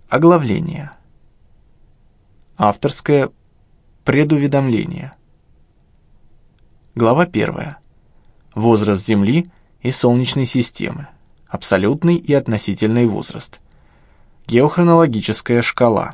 Оглавление. Авторское предуведомление. Глава 1. Возраст Земли и Солнечной системы. Абсолютный и относительный возраст. Геохронологическая шкала.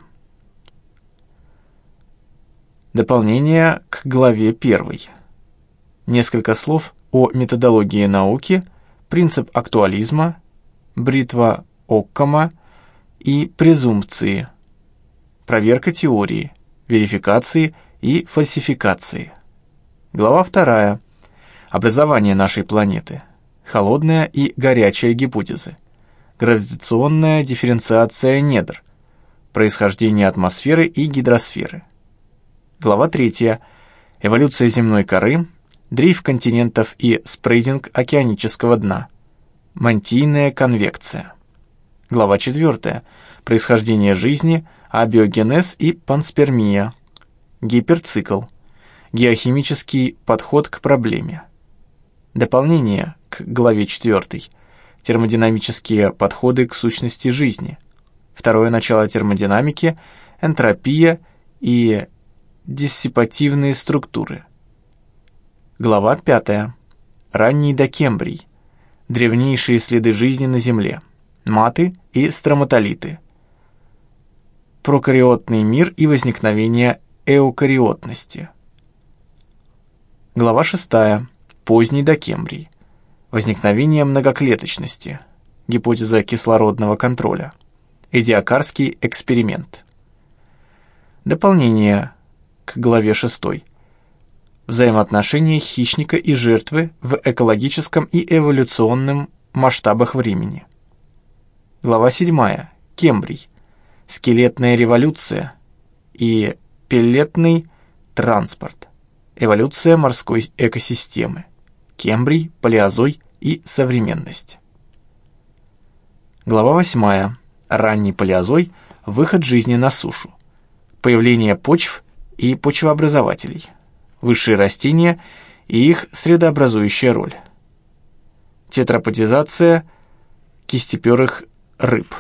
Дополнение к главе 1. Несколько слов о методологии науки, принцип актуализма, бритва Оккама и презумпции, проверка теории, верификации и фальсификации. Глава 2. Образование нашей планеты. Холодная и горячая гипотезы. Гравитационная дифференциация недр. Происхождение атмосферы и гидросферы. Глава 3. Эволюция земной коры, дрейф континентов и спрейдинг океанического дна. Мантийная конвекция. Глава 4. Происхождение жизни, абиогенез и панспермия. Гиперцикл. Геохимический подход к проблеме. Дополнение к главе 4. Термодинамические подходы к сущности жизни. Второе начало термодинамики, энтропия и диссипативные структуры. Глава 5. Ранний докембрий. Древнейшие следы жизни на Земле. Маты и строматолиты. Прокариотный мир и возникновение эукариотности. Глава 6. Поздний докембрий. Возникновение многоклеточности. Гипотеза кислородного контроля. Эдиакарский эксперимент. Дополнение к главе 6. Взаимоотношения хищника и жертвы в экологическом и эволюционном масштабах времени. Глава 7. Кембрий. Скелетная революция и пеллетный транспорт. Эволюция морской экосистемы. Кембрий, палеозой и современность. Глава 8. Ранний палеозой. Выход жизни на сушу. Появление почв и почвообразователей. Высшие растения и их средообразующая роль. Тетраподизация кистеперых рыб.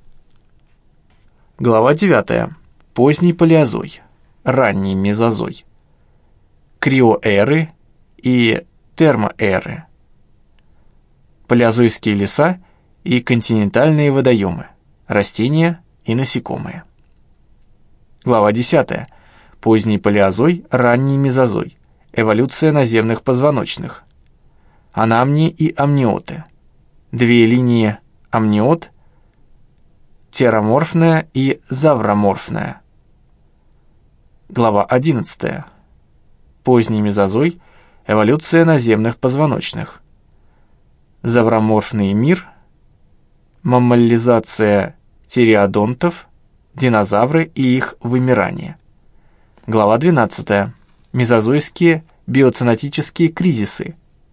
Глава 9. Поздний палеозой. Ранний мезозой. Криоэры и термоэры. Палеозойские леса и континентальные водоемы. Растения и насекомые. Глава 10. Поздний палеозой, ранний мезозой. Эволюция наземных позвоночных. Анамнии и амниоты. Две линии амниот, тероморфная и завроморфная. Глава 11. Поздний мезозой. Эволюция наземных позвоночных. Завроморфный мир. Маммализация тиреодонтов. Динозавры и их вымирание. Глава 12. Мезозойские биоценотические кризисы.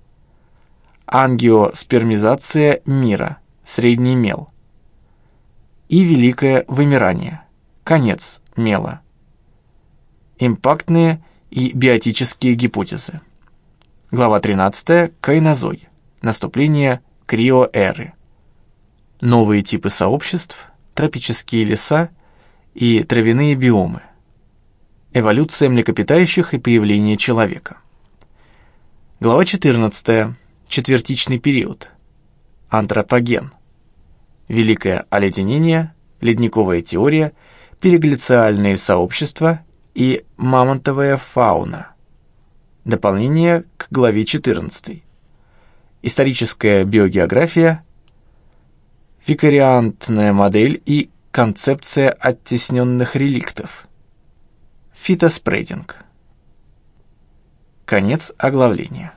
Ангиоспермизация мира. Средний мел. И великое вымирание. Конец мела. Импактные и биотические гипотезы. Глава 13. Кайнозой. Наступление криоэры. Новые типы сообществ, тропические леса и травяные биомы. Эволюция млекопитающих и появление человека. Глава 14. Четвертичный период. Антропоген. Великое оледенение, ледниковая теория, переглициальные сообщества и мамонтовая фауна. Дополнение к главе 14. Историческая биогеография, викариантная модель и концепция оттесненных реликтов. Фитоспрейдинг. Конец оглавления.